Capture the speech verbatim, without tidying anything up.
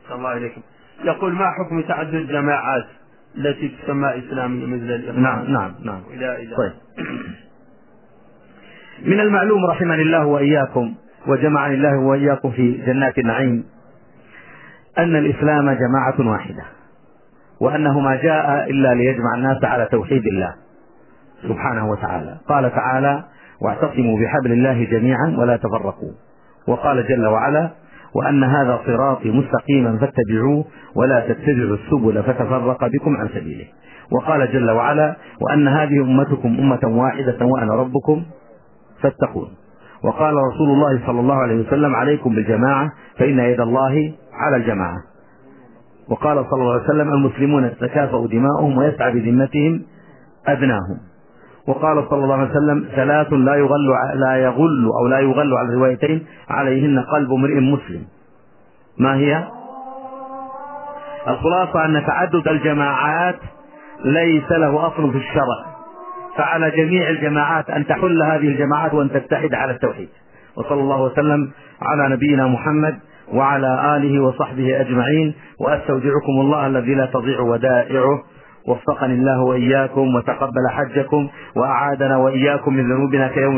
الله عليكم. يقول ما حكم تعدد الجماعات التي تسمى إسلامية مثل الإخوان؟ نعم نعم نعم. إلى إلى طيب. من المعلوم رحمني الله وإياكم وجمعني الله وإياكم في جنات النعيم أن الإسلام جماعة واحدة، وأنه ما جاء إلا ليجمع الناس على توحيد الله سبحانه وتعالى. قال تعالى: واعتصموا بحبل الله جميعا ولا تفرقوا. وقال جل وعلا: وأن هذا صراطي مستقيما فاتبعوه ولا تتبعوا السبل فتفرق بكم عن سبيله. وقال جل وعلا: وأن هذه أمتكم أمة واحدة وأنا ربكم فاتقون. وقال رسول الله صلى الله عليه وسلم: عليكم بالجماعة فإن يد الله على الجماعة. وقال صلى الله عليه وسلم: المسلمون تتكافأ دماؤهم ويسعى بذمتهم أدناهم. وقال صلى الله عليه وسلم: ثلاث لا يغل لا يغل أو لا يغل على الروايتين عليهن قلب امرئ مسلم. ما هي؟ الخلاصة أن تعدد الجماعات ليس له أصل في الشرع، فعلى جميع الجماعات أن تحل هذه الجماعات وأن تتحد على التوحيد. وصلى الله وسلم على نبينا محمد وعلى آله وصحبه أجمعين، وأستودعكم الله الذي لا تضيع ودائعه. وفقني الله وإياكم وتقبل حجكم وأعادنا وإياكم من ذنوبنا كيوم